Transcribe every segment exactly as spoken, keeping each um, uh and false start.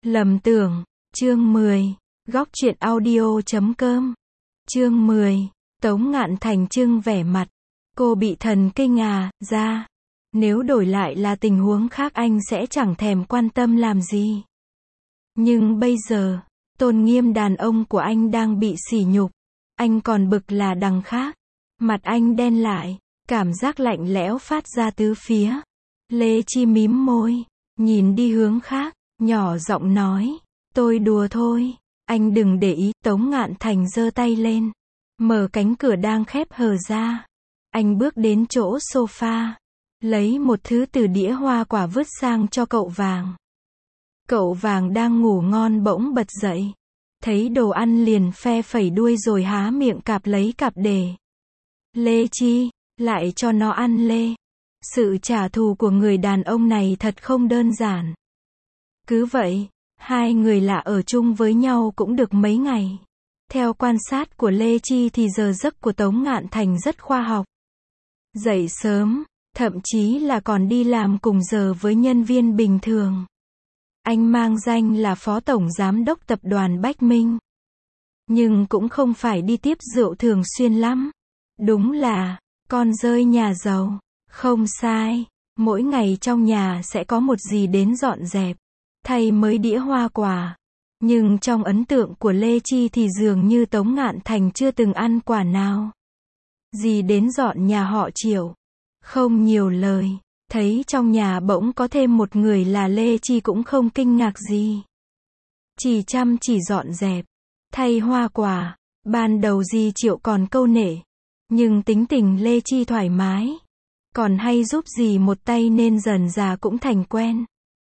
Lầm tưởng, chương mười, góc truyện audio chấm com. Chương mười, Tống Ngạn Thành trưng vẻ mặt. Cô bị thần kinh à, ra. Nếu đổi lại là tình huống khác anh sẽ chẳng thèm quan tâm làm gì. Nhưng bây giờ, tôn nghiêm đàn ông của anh đang bị sỉ nhục. Anh còn bực là đằng khác. Mặt anh đen lại, cảm giác lạnh lẽo phát ra tứ phía. Lê Chi mím môi, nhìn đi hướng khác, nhỏ giọng nói, tôi đùa thôi, anh đừng để ý. Tống Ngạn Thành giơ tay lên, mở cánh cửa đang khép hờ ra. Anh bước đến chỗ sofa, lấy một thứ từ đĩa hoa quả vứt sang cho cậu Vàng. Cậu Vàng đang ngủ ngon bỗng bật dậy, thấy đồ ăn liền phe phẩy đuôi rồi há miệng cạp lấy cạp để. Lê Chi, lại cho nó ăn lê. Sự trả thù của người đàn ông này thật không đơn giản. Cứ vậy, hai người lạ ở chung với nhau cũng được mấy ngày. Theo quan sát của Lê Chi thì giờ giấc của Tống Ngạn Thành rất khoa học. Dậy sớm, thậm chí là còn đi làm cùng giờ với nhân viên bình thường. Anh mang danh là Phó Tổng Giám đốc Tập đoàn Bách Minh. Nhưng cũng không phải đi tiếp rượu thường xuyên lắm. Đúng là, con rơi nhà giàu. Không sai, mỗi ngày trong nhà sẽ có một dì đến dọn dẹp, thay mới đĩa hoa quả. Nhưng trong ấn tượng của Lê Chi thì dường như Tống Ngạn Thành chưa từng ăn quả nào. Dì đến dọn nhà họ Triệu, không nhiều lời, thấy trong nhà bỗng có thêm một người là Lê Chi cũng không kinh ngạc gì. Chỉ chăm chỉ dọn dẹp, thay hoa quả, ban đầu dì Triệu còn câu nể, nhưng tính tình Lê Chi thoải mái. Còn hay giúp dì một tay nên dần dà cũng thành quen.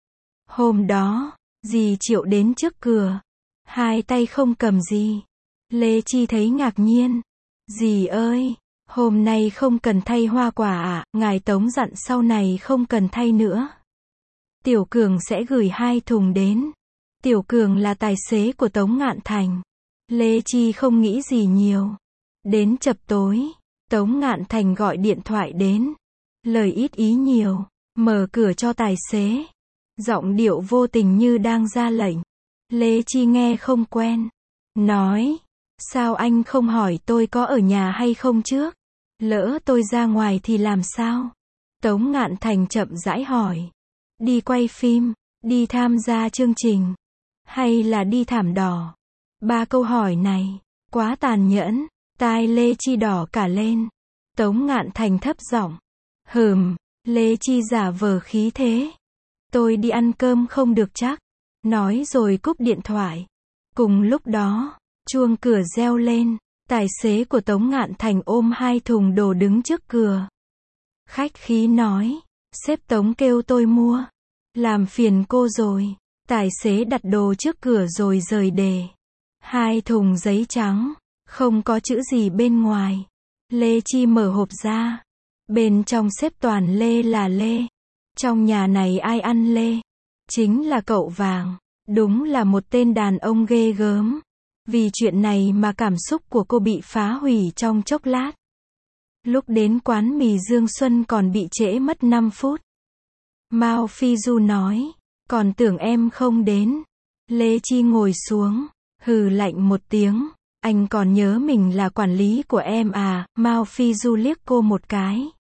Hôm đó, dì Triệu đến trước cửa, hai tay không cầm gì. Lê Chi thấy ngạc nhiên. Dì ơi, hôm nay không cần thay hoa quả ạ, à? Ngài Tống dặn sau này không cần thay nữa. Tiểu Cường sẽ gửi hai thùng đến. Tiểu Cường là tài xế của Tống Ngạn Thành. Lê Chi không nghĩ gì nhiều. Đến chập tối, Tống Ngạn Thành gọi điện thoại đến. Lời ít ý nhiều, mở cửa cho tài xế. Giọng điệu vô tình như đang ra lệnh. Lê Chi nghe không quen. Nói, sao anh không hỏi tôi có ở nhà hay không trước? Lỡ tôi ra ngoài thì làm sao? Tống Ngạn Thành chậm rãi hỏi. Đi quay phim, đi tham gia chương trình, hay là đi thảm đỏ? Ba câu hỏi này, quá tàn nhẫn, tai Lê Chi đỏ cả lên. Tống Ngạn Thành thấp giọng. Hừm, Lê Chi giả vờ khí thế. Tôi đi ăn cơm không được chắc. Nói rồi cúp điện thoại. Cùng lúc đó, chuông cửa reo lên. Tài xế của Tống Ngạn Thành ôm hai thùng đồ đứng trước cửa. Khách khí nói, sếp Tống kêu tôi mua. Làm phiền cô rồi. Tài xế đặt đồ trước cửa rồi rời đề. Hai thùng giấy trắng, không có chữ gì bên ngoài. Lê Chi mở hộp ra. Bên trong xếp toàn lê là lê. Trong nhà này ai ăn lê? Chính là cậu Vàng. Đúng là một tên đàn ông ghê gớm. Vì chuyện này mà cảm xúc của cô bị phá hủy trong chốc lát. Lúc đến quán mì Dương Xuân còn bị trễ mất năm phút. Mao Phi Du nói, còn tưởng em không đến. Lê Chi ngồi xuống, hừ lạnh một tiếng. Anh còn nhớ mình là quản lý của em à? Mao Phi Du liếc cô một cái.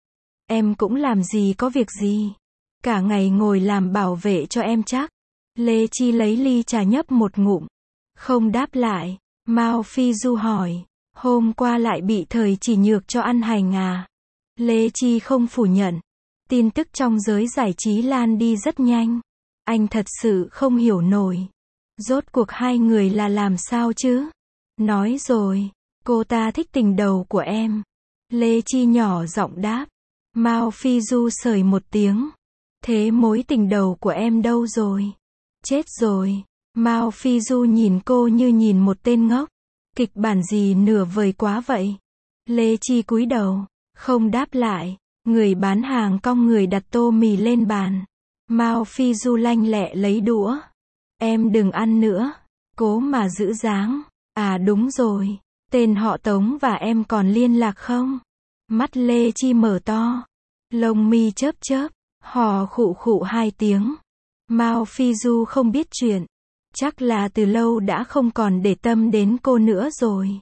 Em cũng làm gì có việc gì. Cả ngày ngồi làm bảo vệ cho em chắc. Lê Chi lấy ly trà nhấp một ngụm. Không đáp lại. Mao Phi Du hỏi. Hôm qua lại bị Thời Chỉ Nhược cho ăn hành à? Lê Chi không phủ nhận. Tin tức trong giới giải trí lan đi rất nhanh. Anh thật sự không hiểu nổi. Rốt cuộc hai người là làm sao chứ? Nói rồi. Cô ta thích tình đầu của em. Lê Chi nhỏ giọng đáp. Mao Phi Du sởi một tiếng. Thế mối tình đầu của em đâu rồi? Chết rồi. Mao Phi Du nhìn cô như nhìn một tên ngốc. Kịch bản gì nửa vời quá vậy? Lê Chi cúi đầu, không đáp lại. Người bán hàng cong người đặt tô mì lên bàn. Mao Phi Du lanh lẹ lấy đũa. Em đừng ăn nữa. Cố mà giữ dáng. À đúng rồi. Tên họ Tống và em còn liên lạc không? Mắt Lê Chi mở to. Lông mi chớp chớp. Hò khụ khụ hai tiếng. Mao Phi Du không biết chuyện. Chắc là từ lâu đã không còn để tâm đến cô nữa rồi.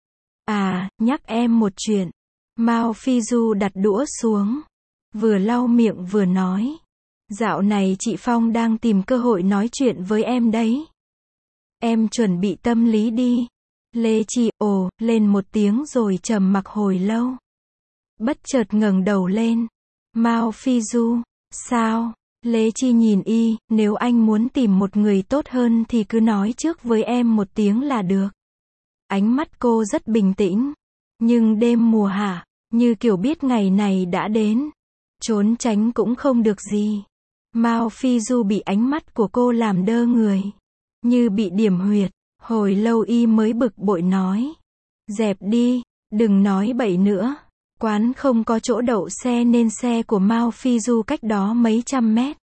À, nhắc em một chuyện. Mao Phi Du đặt đũa xuống. Vừa lau miệng vừa nói. Dạo này chị Phong đang tìm cơ hội nói chuyện với em đấy. Em chuẩn bị tâm lý đi. Lê Chi ồ lên một tiếng rồi trầm mặc hồi lâu. Bất chợt ngẩng đầu lên. Mao Phi Du, sao? Lê Chi nhìn y, nếu anh muốn tìm một người tốt hơn thì cứ nói trước với em một tiếng là được. Ánh mắt cô rất bình tĩnh. Nhưng đêm mùa hạ, như kiểu biết ngày này đã đến. Trốn tránh cũng không được gì. Mao Phi Du bị ánh mắt của cô làm đơ người. Như bị điểm huyệt. Hồi lâu y mới bực bội nói. Dẹp đi, đừng nói bậy nữa. Quán không có chỗ đậu xe nên xe của Mao Phi Du cách đó mấy trăm mét.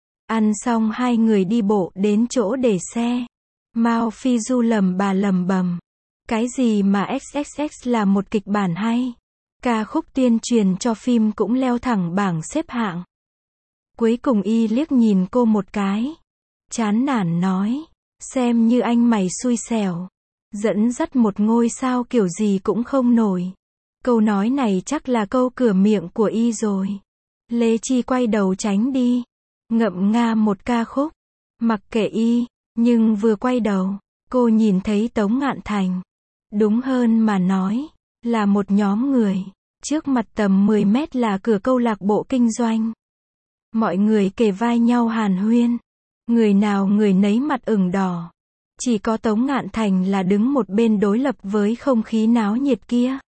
Ăn xong hai người đi bộ đến chỗ để xe. Mao Phi Du lầm bà lầm bầm. Cái gì mà ích ích ích là một kịch bản hay. Ca khúc tuyên truyền cho phim cũng leo thẳng bảng xếp hạng. Cuối cùng y liếc nhìn cô một cái. Chán nản nói. Xem như anh mày xui xẻo. Dẫn dắt một ngôi sao kiểu gì cũng không nổi. Câu nói này chắc là câu cửa miệng của y rồi. Lê Chi quay đầu tránh đi. Ngậm nga một ca khúc. Mặc kệ y. Nhưng vừa quay đầu, cô nhìn thấy Tống Ngạn Thành. Đúng hơn mà nói, là một nhóm người. Trước mặt tầm mười mét là cửa câu lạc bộ kinh doanh. Mọi người kề vai nhau hàn huyên. Người nào người nấy mặt ửng đỏ. Chỉ có Tống Ngạn Thành là đứng một bên đối lập với không khí náo nhiệt kia.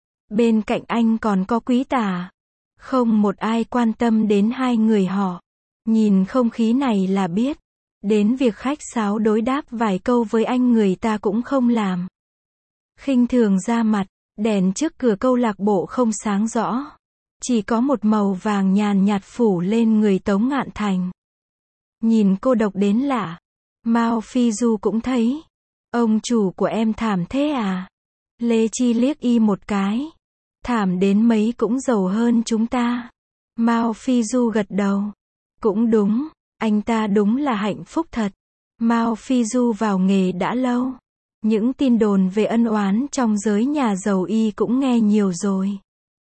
Bên cạnh anh còn có Quý Tả. Không một ai quan tâm đến hai người họ. Nhìn không khí này là biết. Đến việc khách sáo đối đáp vài câu với anh người ta cũng không làm. Khinh thường ra mặt, đèn trước cửa câu lạc bộ không sáng rõ. Chỉ có một màu vàng nhàn nhạt phủ lên người Tống Ngạn Thành. Nhìn cô độc đến lạ. Mao Phi Du cũng thấy. Ông chủ của em thảm thế à? Lê Chi liếc y một cái. Thảm đến mấy cũng giàu hơn chúng ta. Mao Phi Du gật đầu. Cũng đúng, anh ta đúng là hạnh phúc thật. Mao Phi Du vào nghề đã lâu. Những tin đồn về ân oán trong giới nhà giàu y cũng nghe nhiều rồi.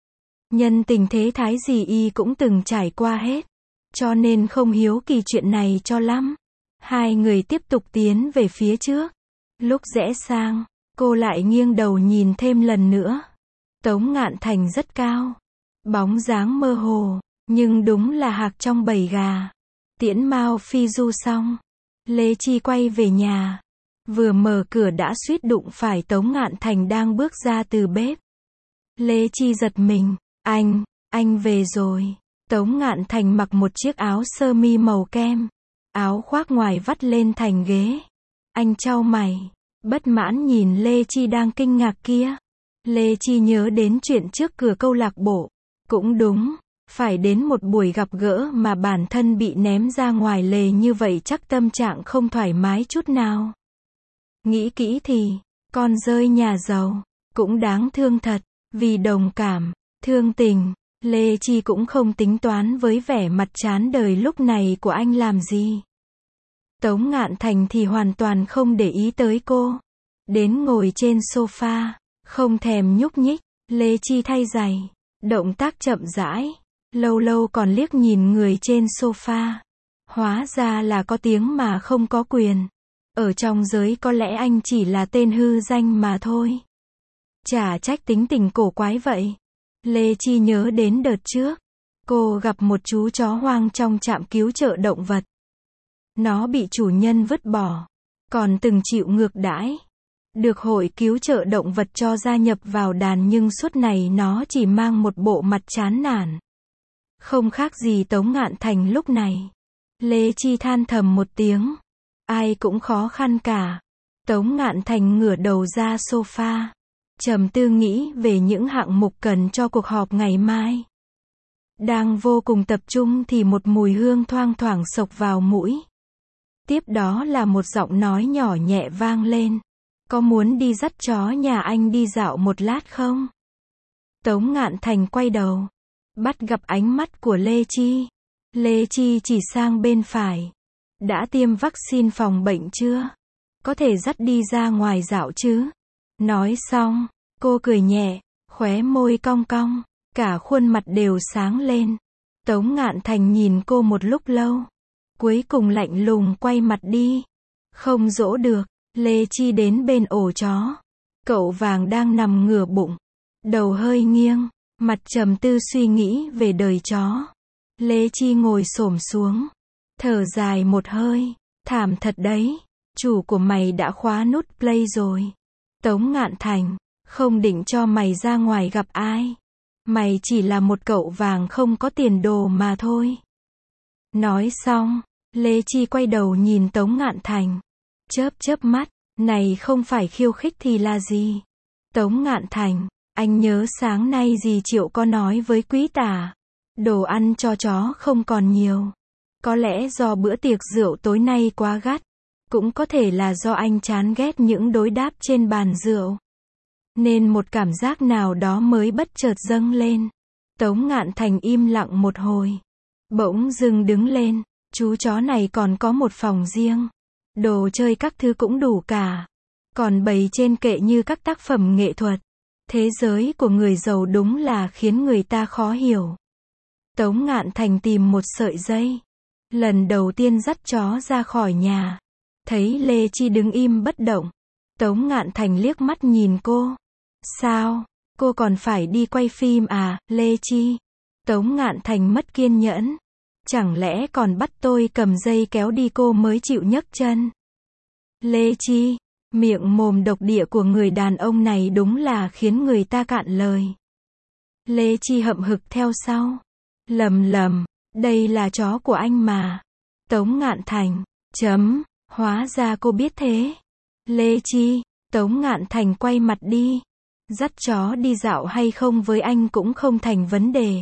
Nhân tình thế thái gì y cũng từng trải qua hết. Cho nên không hiếu kỳ chuyện này cho lắm. Hai người tiếp tục tiến về phía trước. Lúc rẽ sang, cô lại nghiêng đầu nhìn thêm lần nữa. Tống Ngạn Thành rất cao. Bóng dáng mơ hồ. Nhưng đúng là hạc trong bầy gà. Tiễn Mao Phi Du xong. Lê Chi quay về nhà. Vừa mở cửa đã suýt đụng phải Tống Ngạn Thành đang bước ra từ bếp. Lê Chi giật mình. Anh, anh về rồi. Tống Ngạn Thành mặc một chiếc áo sơ mi màu kem. Áo khoác ngoài vắt lên thành ghế. Anh chau mày. Bất mãn nhìn Lê Chi đang kinh ngạc kia. Lê Chi nhớ đến chuyện trước cửa câu lạc bộ. Cũng đúng. Phải đến một buổi gặp gỡ mà bản thân bị ném ra ngoài lề như vậy chắc tâm trạng không thoải mái chút nào. Nghĩ kỹ thì, con rơi nhà giàu, cũng đáng thương thật, vì đồng cảm, thương tình, Lê Chi cũng không tính toán với vẻ mặt chán đời lúc này của anh làm gì. Tống Ngạn Thành thì hoàn toàn không để ý tới cô. Đến ngồi trên sofa, không thèm nhúc nhích, Lê Chi thay giày, động tác chậm rãi. Lâu lâu còn liếc nhìn người trên sofa. Hóa ra là có tiếng mà không có quyền. Ở trong giới có lẽ anh chỉ là tên hư danh mà thôi. Chả trách tính tình cổ quái vậy. Lê Chi nhớ đến đợt trước. Cô gặp một chú chó hoang trong trạm cứu trợ động vật. Nó bị chủ nhân vứt bỏ. Còn từng chịu ngược đãi. Được hội cứu trợ động vật cho gia nhập vào đàn nhưng suốt ngày nó chỉ mang một bộ mặt chán nản. Không khác gì Tống Ngạn Thành lúc này. Lê Chi than thầm một tiếng. Ai cũng khó khăn cả. Tống Ngạn Thành ngửa đầu ra sofa. Trầm tư nghĩ về những hạng mục cần cho cuộc họp ngày mai. Đang vô cùng tập trung thì một mùi hương thoang thoảng xộc vào mũi. Tiếp đó là một giọng nói nhỏ nhẹ vang lên. Có muốn đi dắt chó nhà anh đi dạo một lát không? Tống Ngạn Thành quay đầu. Bắt gặp ánh mắt của Lê Chi. Lê Chi chỉ sang bên phải. Đã tiêm vaccine phòng bệnh chưa? Có thể dắt đi ra ngoài dạo chứ? Nói xong, cô cười nhẹ, khóe môi cong cong, cả khuôn mặt đều sáng lên. Tống Ngạn Thành nhìn cô một lúc lâu, cuối cùng lạnh lùng quay mặt đi. Không dỗ được, Lê Chi đến bên ổ chó. Cậu vàng đang nằm ngửa bụng, đầu hơi nghiêng, mặt trầm tư suy nghĩ về đời chó. Lê Chi ngồi xổm xuống, thở dài một hơi, thảm thật đấy, chủ của mày đã khóa nút play rồi. Tống Ngạn Thành, không định cho mày ra ngoài gặp ai. Mày chỉ là một cậu vàng không có tiền đồ mà thôi. Nói xong, Lê Chi quay đầu nhìn Tống Ngạn Thành, chớp chớp mắt, này không phải khiêu khích thì là gì? Tống Ngạn Thành, anh nhớ sáng nay dì Triệu có nói với Quý Tả, đồ ăn cho chó không còn nhiều. Có lẽ do bữa tiệc rượu tối nay quá gắt, cũng có thể là do anh chán ghét những đối đáp trên bàn rượu. Nên một cảm giác nào đó mới bất chợt dâng lên. Tống Ngạn Thành im lặng một hồi, bỗng dưng đứng lên, chú chó này còn có một phòng riêng. Đồ chơi các thứ cũng đủ cả. Còn bày trên kệ như các tác phẩm nghệ thuật. Thế giới của người giàu đúng là khiến người ta khó hiểu. Tống Ngạn Thành tìm một sợi dây. Lần đầu tiên dắt chó ra khỏi nhà. Thấy Lê Chi đứng im bất động. Tống Ngạn Thành liếc mắt nhìn cô. Sao? Cô còn phải đi quay phim à, Lê Chi? Tống Ngạn Thành mất kiên nhẫn. Chẳng lẽ còn bắt tôi cầm dây kéo đi cô mới chịu nhấc chân? Lê Chi, miệng mồm độc địa của người đàn ông này đúng là khiến người ta cạn lời. Lê Chi hậm hực theo sau. Lầm lầm, đây là chó của anh mà. Tống Ngạn Thành, chấm, hóa ra cô biết thế. Lê Chi, Tống Ngạn Thành quay mặt đi. Dắt chó đi dạo hay không với anh cũng không thành vấn đề.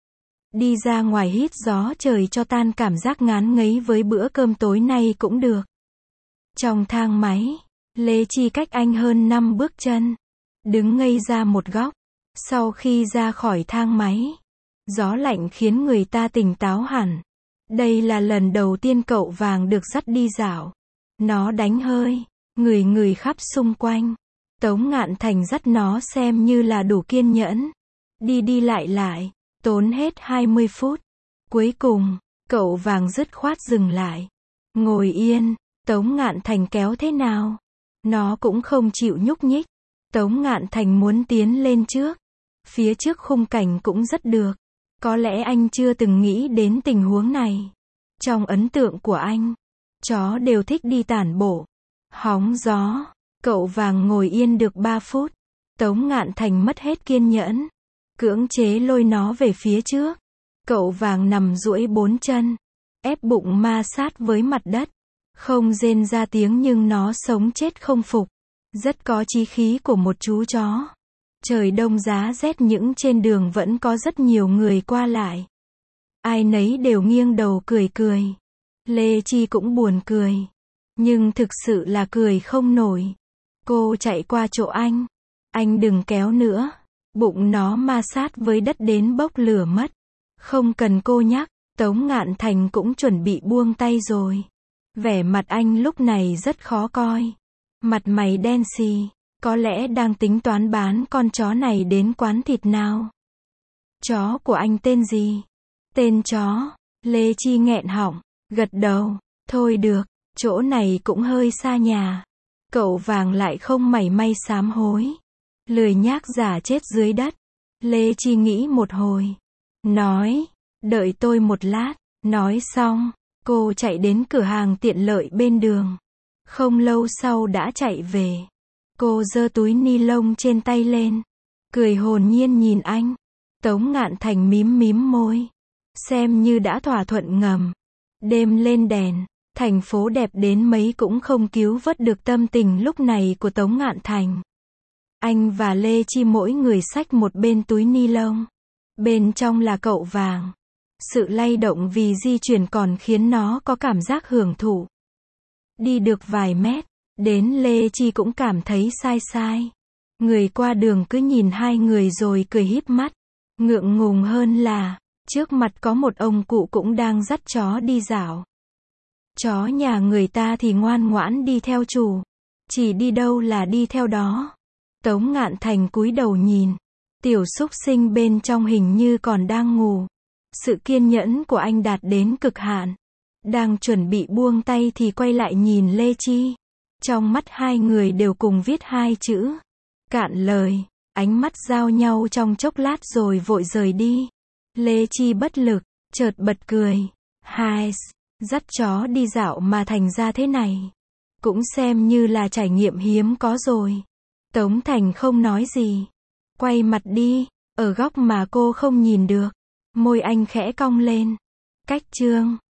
Đi ra ngoài hít gió trời cho tan cảm giác ngán ngấy với bữa cơm tối nay cũng được. Trong thang máy, Lê Chi cách anh hơn năm bước chân. Đứng ngây ra một góc. Sau khi ra khỏi thang máy, gió lạnh khiến người ta tỉnh táo hẳn. Đây là lần đầu tiên cậu vàng được dắt đi dạo. Nó đánh hơi, người người khắp xung quanh. Tống Ngạn Thành dắt nó xem như là đủ kiên nhẫn. Đi đi lại lại, tốn hết hai mươi phút. Cuối cùng, cậu vàng dứt khoát dừng lại. Ngồi yên, Tống Ngạn Thành kéo thế nào? Nó cũng không chịu nhúc nhích. Tống Ngạn Thành muốn tiến lên trước. Phía trước khung cảnh cũng rất được. Có lẽ anh chưa từng nghĩ đến tình huống này. Trong ấn tượng của anh, chó đều thích đi tản bộ, hóng gió. Cậu vàng ngồi yên được ba phút. Tống Ngạn Thành mất hết kiên nhẫn. Cưỡng chế lôi nó về phía trước. Cậu vàng nằm duỗi bốn chân, ép bụng ma sát với mặt đất. Không rên ra tiếng nhưng nó sống chết không phục. Rất có chí khí của một chú chó. Trời đông giá rét những trên đường vẫn có rất nhiều người qua lại. Ai nấy đều nghiêng đầu cười cười. Lê Chi cũng buồn cười. Nhưng thực sự là cười không nổi. Cô chạy qua chỗ anh. Anh đừng kéo nữa. Bụng nó ma sát với đất đến bốc lửa mất. Không cần cô nhắc, Tống Ngạn Thành cũng chuẩn bị buông tay rồi. Vẻ mặt anh lúc này rất khó coi. Mặt mày đen xì, có lẽ đang tính toán bán con chó này đến quán thịt nào. Chó của anh tên gì? Tên chó, Lê Chi nghẹn họng, gật đầu, thôi được, chỗ này cũng hơi xa nhà. Cậu vàng lại không mảy may sám hối. Lười nhác giả chết dưới đất. Lê Chi nghĩ một hồi. Nói, đợi tôi một lát. Nói xong, cô chạy đến cửa hàng tiện lợi bên đường. Không lâu sau đã chạy về. Cô giơ túi ni lông trên tay lên. Cười hồn nhiên nhìn anh. Tống Ngạn Thành mím mím môi. Xem như đã thỏa thuận ngầm. Đêm lên đèn. Thành phố đẹp đến mấy cũng không cứu vớt được tâm tình lúc này của Tống Ngạn Thành. Anh và Lê Chi mỗi người xách một bên túi ni lông. Bên trong là cậu vàng. Sự lay động vì di chuyển còn khiến nó có cảm giác hưởng thụ. Đi được vài mét, đến Lê Chi cũng cảm thấy sai sai. Người qua đường cứ nhìn hai người rồi cười híp mắt. Ngượng ngùng hơn là, trước mặt có một ông cụ cũng đang dắt chó đi dạo. Chó nhà người ta thì ngoan ngoãn đi theo chủ. Chỉ đi đâu là đi theo đó. Tống Ngạn Thành cúi đầu nhìn. Tiểu súc sinh bên trong hình như còn đang ngủ. Sự kiên nhẫn của anh đạt đến cực hạn. Đang chuẩn bị buông tay thì quay lại nhìn Lê Chi. Trong mắt hai người đều cùng viết hai chữ. Cạn lời. Ánh mắt giao nhau trong chốc lát rồi vội rời đi. Lê Chi bất lực, chợt bật cười. Hai, dắt chó đi dạo mà thành ra thế này. Cũng xem như là trải nghiệm hiếm có rồi. Tống Thành không nói gì. Quay mặt đi, ở góc mà cô không nhìn được. Môi anh khẽ cong lên. Cách chương